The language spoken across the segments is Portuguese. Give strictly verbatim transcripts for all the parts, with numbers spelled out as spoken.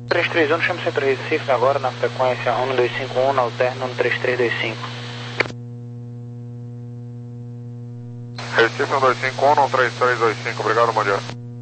três três um, chama Centro Recife agora na frequência um dois cinco um, na alterna um três três dois cinco. Recife um dois cinco um, um três três dois cinco, obrigado, bom dia.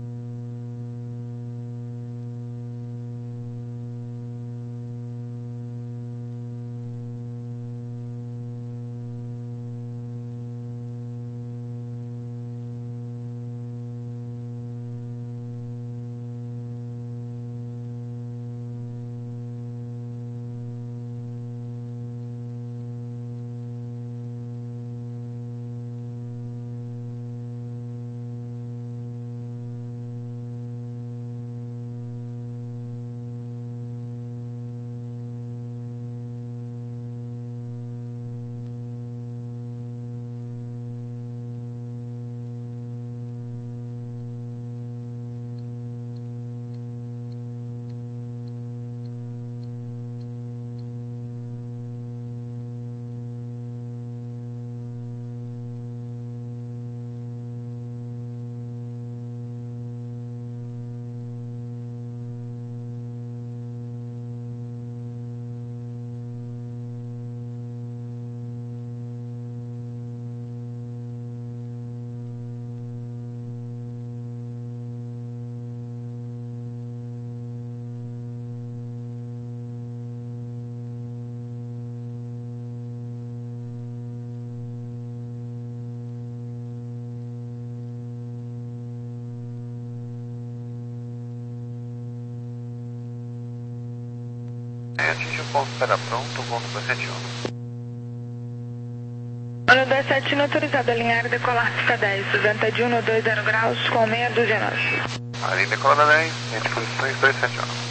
Atinge o ponto, espera pronto, ponto dois sete um. Ano dois sete um autorizado a alinhar e decolar pista dez, vento de um no dois zero graus com meia dúzia nove. Alinha decolada dez, entre posições dois sete um.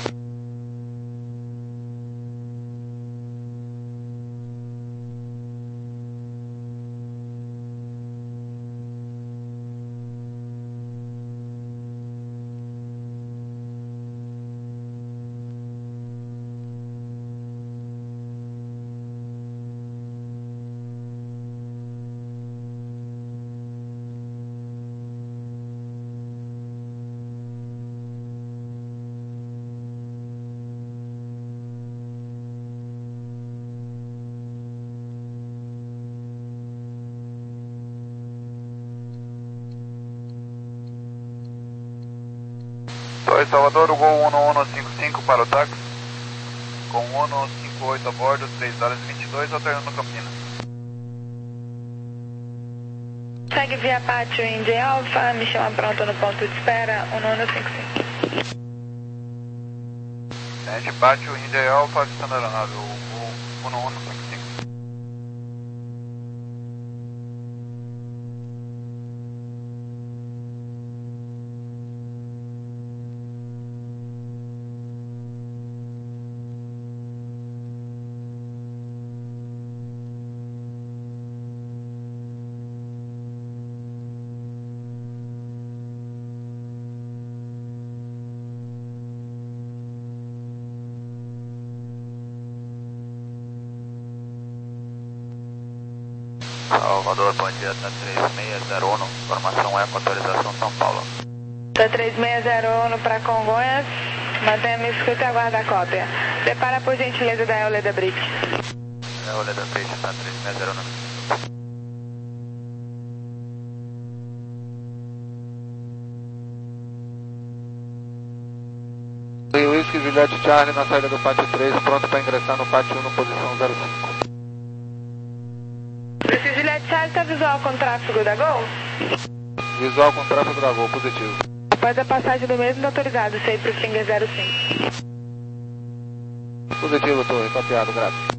dois Salvador, o Gol um um cinco cinco para o táxi, com um cinco oito a bordo, três horas e vinte e dois, alternando Campinas. Segue via pátio Indy Alpha, me chama pronto no ponto de espera, um um cinco cinco. Sete pátio Indy Alpha, avistando a aeronave, o Gol um um cinco cinco. Salvador, bom dia, tá três seis zero um, informação é com autorização São Paulo. Tá três seis zero um para Congonhas, mantenha-me escuta e aguarda a cópia. Prepara por gentileza da Euleda Bridge. Euleda Bridge, tá três seis zero um. Whisky Juliette Charlie na saída do pátio três, pronto para ingressar no pátio um no posição zero cinco. Whisky Juliette Charlie está visual com tráfego da Gol? Visual com tráfego da Gol, positivo. Após a passagem do mesmo autorizado, sei para o Finger zero cinco. Positivo, torre, copiado, graças.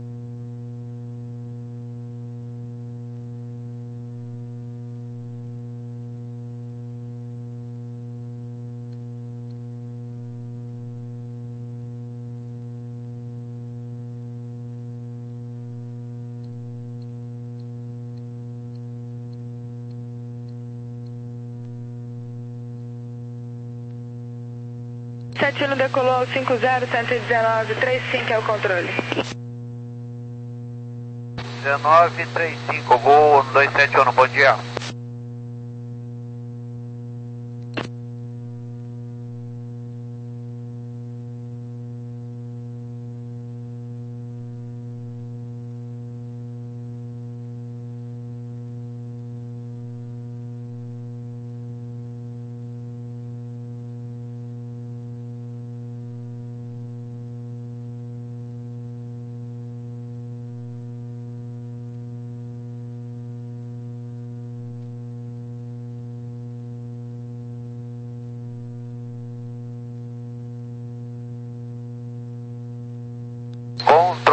sete um decolou cinco zero, cento e dezenove, trinta e cinco é o controle. dezenove, trinta e cinco, voo dois sete um, bom dia.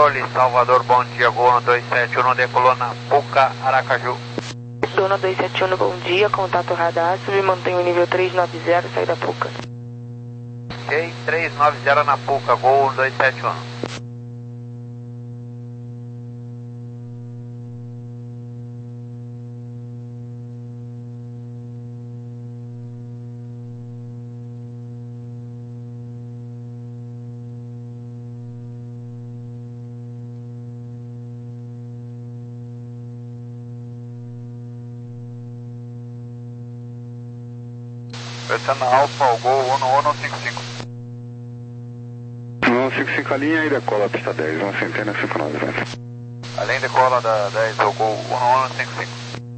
controle, Salvador, bom dia, Gol um dois sete um, decolou na Puca, Aracaju. Dona dois sete um, bom dia, contato radar, submantém o nível três nove zero, sai da Puca. Ok, três nove zero na Puca, Gol um dois sete um. Descendo Alfa, o Gol um um cinco cinco. um cinco cinco a linha e decola a pista dez, uma centena cinco nove zero. Além decola da dez, o Gol um um cinco cinco.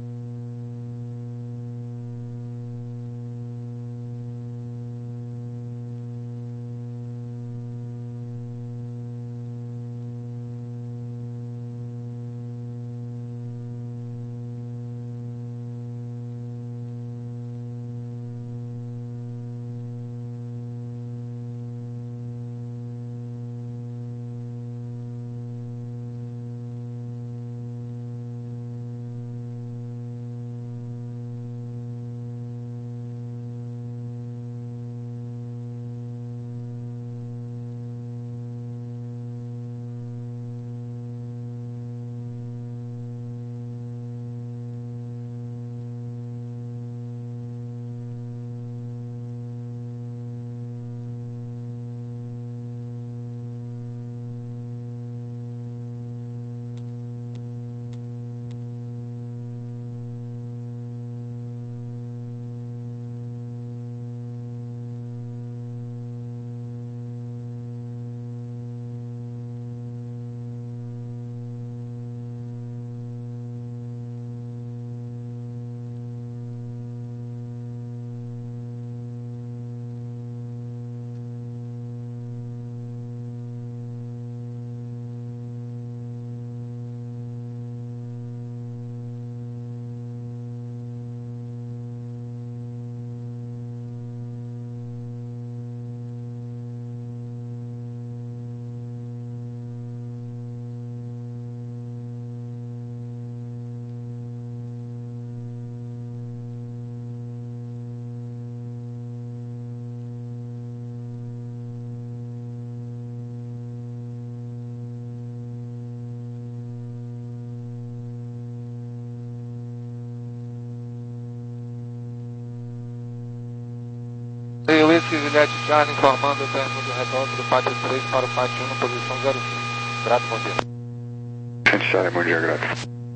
Eu esse Juliette Charlie informando o término do retorno do pátio três para o pátio um, posição zero cinco. Grato, bom dia. Juliette Charlie, bom dia, grato.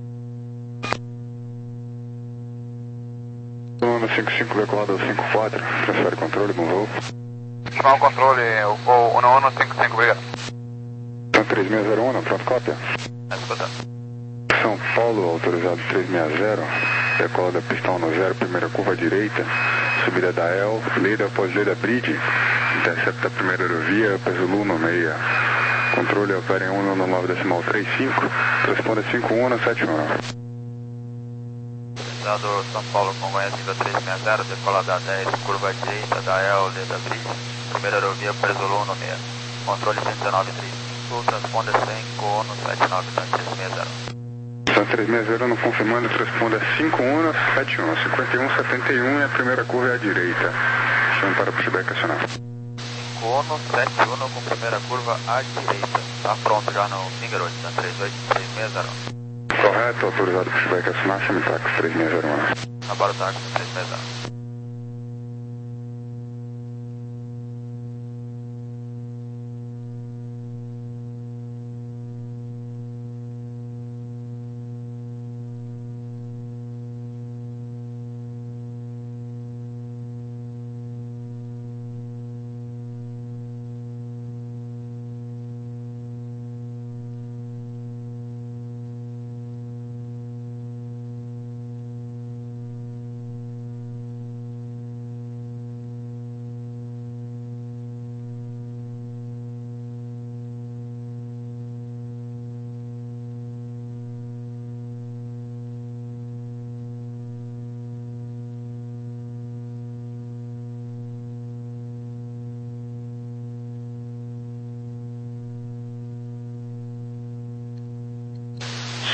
um cinco cinco, decolado cinco quatro, transfere controle, bom voo. Final controle, o Gol um um cinco cinco, obrigado. São três seis zero um, pronto, cópia. É, escutando. São Paulo, autorizado três seis zero, decola da pista um no zero, primeira curva direita, subida da E L, Leda após Leda Bridge, intercepta a primeira aerovia, peso Lu no meia, controle opera em um no nove decimal trinta e cinco, responda cinco um no sete um. Autorizado São Paulo, Congonhas, nível três seis zero, decola da dez, curva direita da E L, Leda Bridge, primeira aerovia, peso Lu no meia, controle cento e dezenove trinta e cinco, transponda cinco um no sete nove três seis zero. São três seis zero, não confirmando, responda cinco um no sete um, cinquenta e um setenta e um e a primeira curva é à direita. Chama para pushback acionar. cinco um no sete um com primeira curva à direita. Está pronto já no Finger oito, na três oito três seis zero. Correto, autorizado pushback acionar, chama táxi três seis zero um. Agora o táxi três seis zero.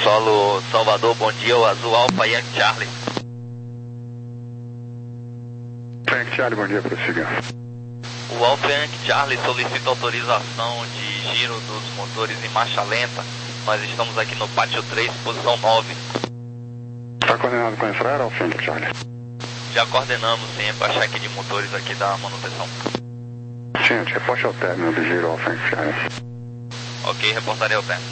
Solo Salvador, bom dia, o Azul Alfa Yankee Charlie. Yankee Charlie, bom dia, prossiga. O Alfa Yankee Charlie solicita autorização de giro dos motores em marcha lenta. Nós estamos aqui no pátio três, posição nove. Está coordenado com a infraero, Alfa Yankee Charlie? Já coordenamos, sim, para cheque de motores aqui da manutenção. Gente, reporte ao término do giro, Alfa Yankee Charlie. Ok, reportarei ao término.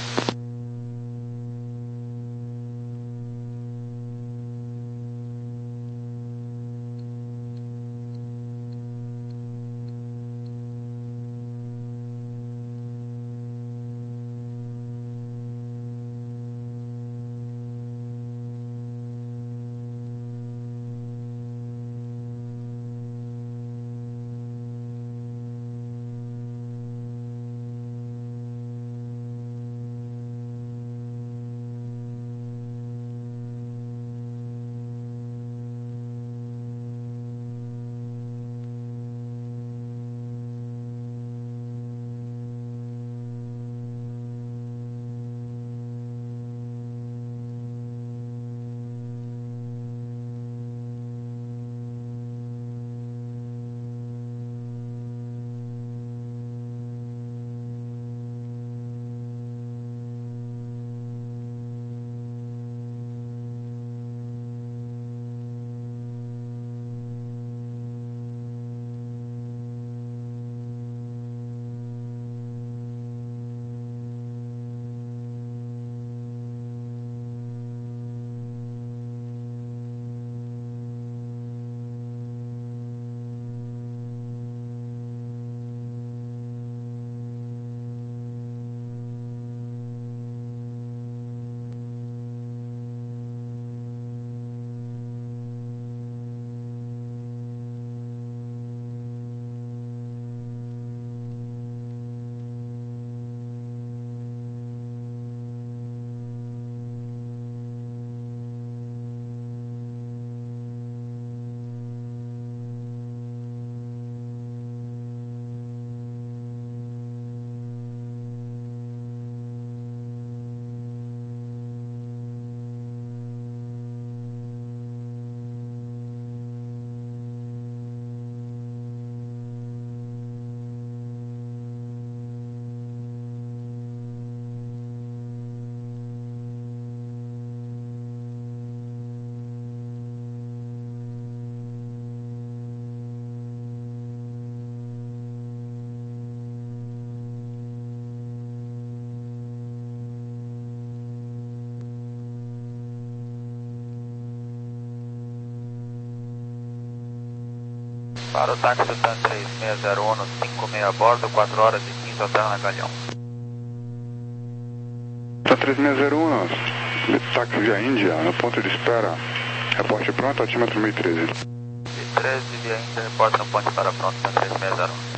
Para o táxi do TAN três seis zero um, cinco seis a bordo, quatro horas e quinze ao terra na Galeão. TAN três seis zero um, táxi via Índia, no ponto de espera. Reporte pronto, altímetro mil e treze. mil e treze via Índia, reporte no ponto de espera pronto, TAN três seis zero um.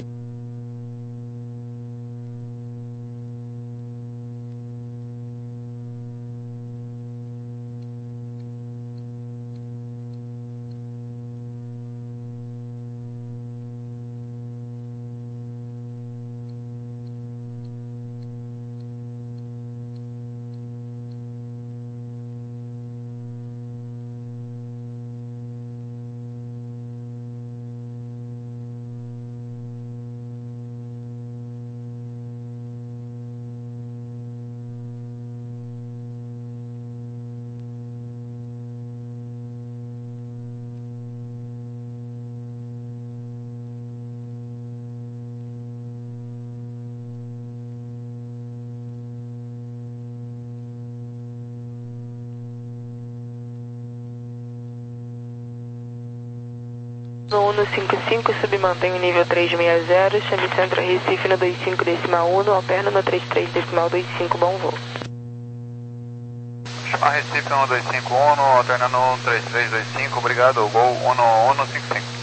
No um cinco cinco, submantém o nível trezentos e sessenta, chame centro Recife no vinte e cinco decimal um, alterno no trinta e três decimal vinte e cinco, bom voo. Chama Recife um dois cinco um, alternando um três três dois cinco, obrigado, Gol um um cinco cinco.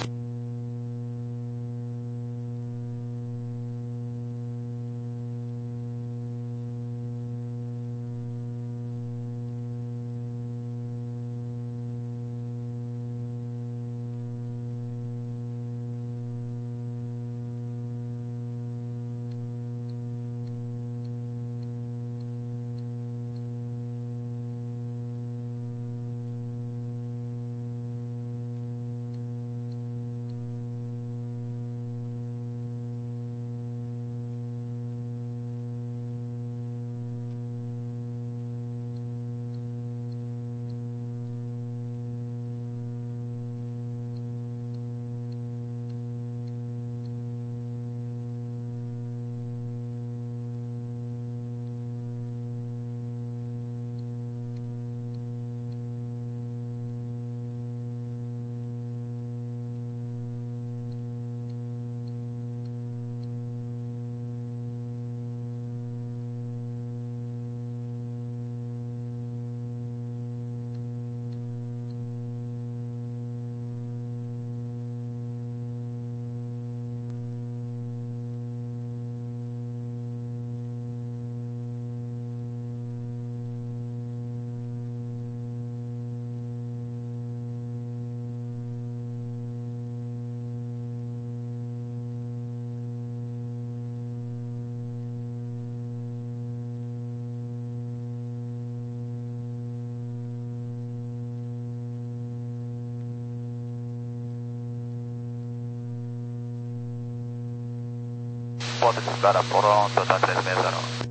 ponto de espera pronto, tá três seis zero um.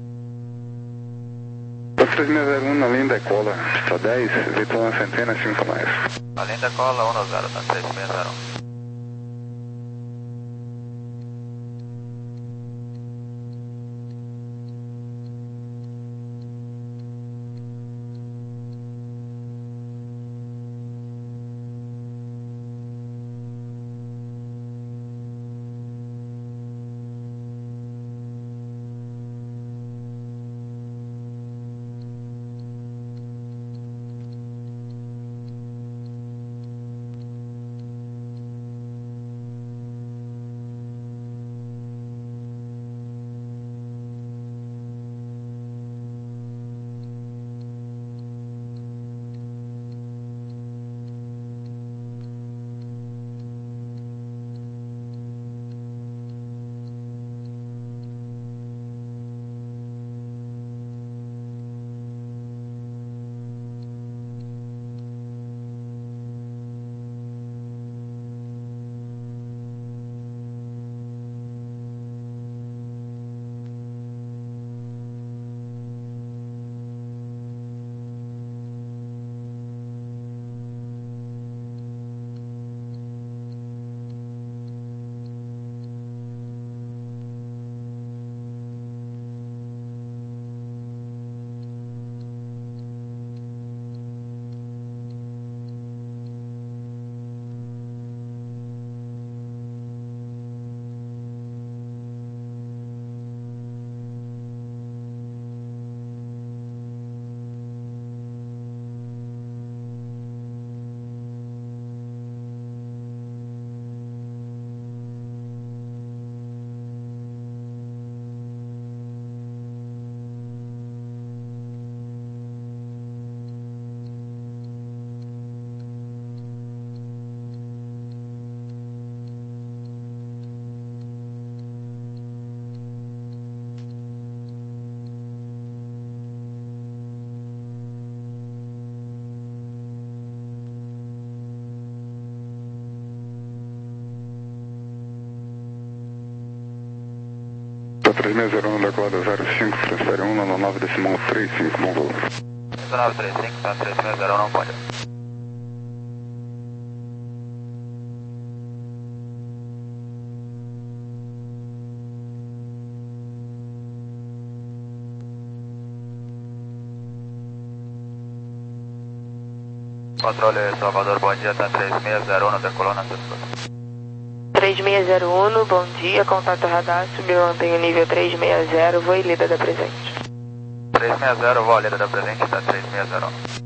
três seis zero um na linha da Ecola, pista dez, vetor na centena cinco mais. Na linha da Ecola um zero, tá três seis zero um. três seis zero um da Ecola zero cinco, transfere um no nove decimal três cinco, bom voo. nove três cinco, tá três seis zero um, não pode. Controle Salvador, bom dia, tá três seis zero um, decolou na sua. três seis zero um, bom dia, contato radar, submantém o nível três seis zero, voo Ilha da presente. três seis zero, voo Ilha da presente, tá três seis zero um.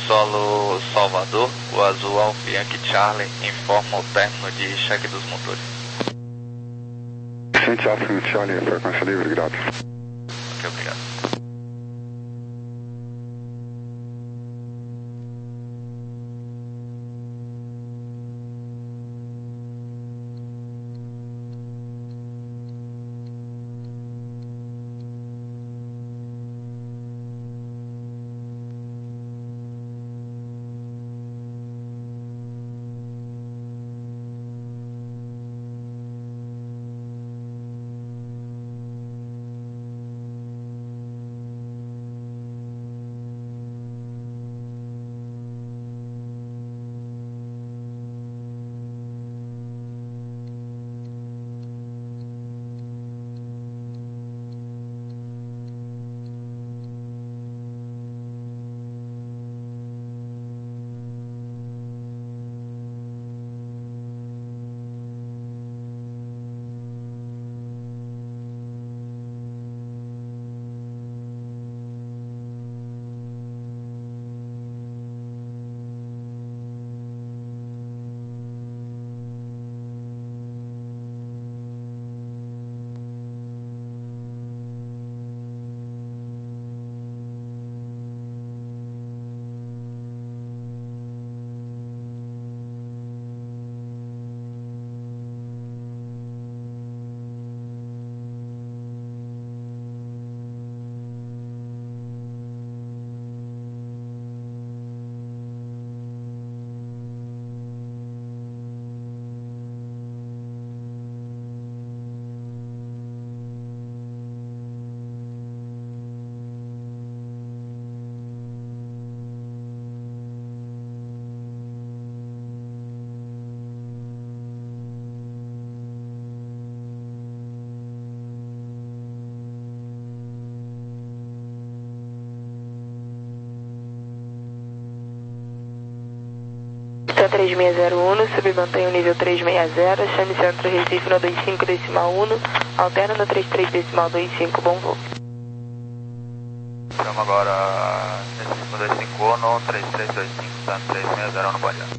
Solo Salvador, o azul Alfa Yankee Charlie informa o término de cheque dos motores. Vicente Alfa Yankee Charlie, frequência livre, grato. Ok, obrigado. três seis zero um, submantém o nível três seis zero, chame Centro Recife no dois cinco decimal um, alterna no trinta e três decimal vinte e cinco, bom voo. Chama agora Recife dois cinco um, três três dois cinco, três seis zero um no Bahia.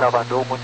Salvador, muito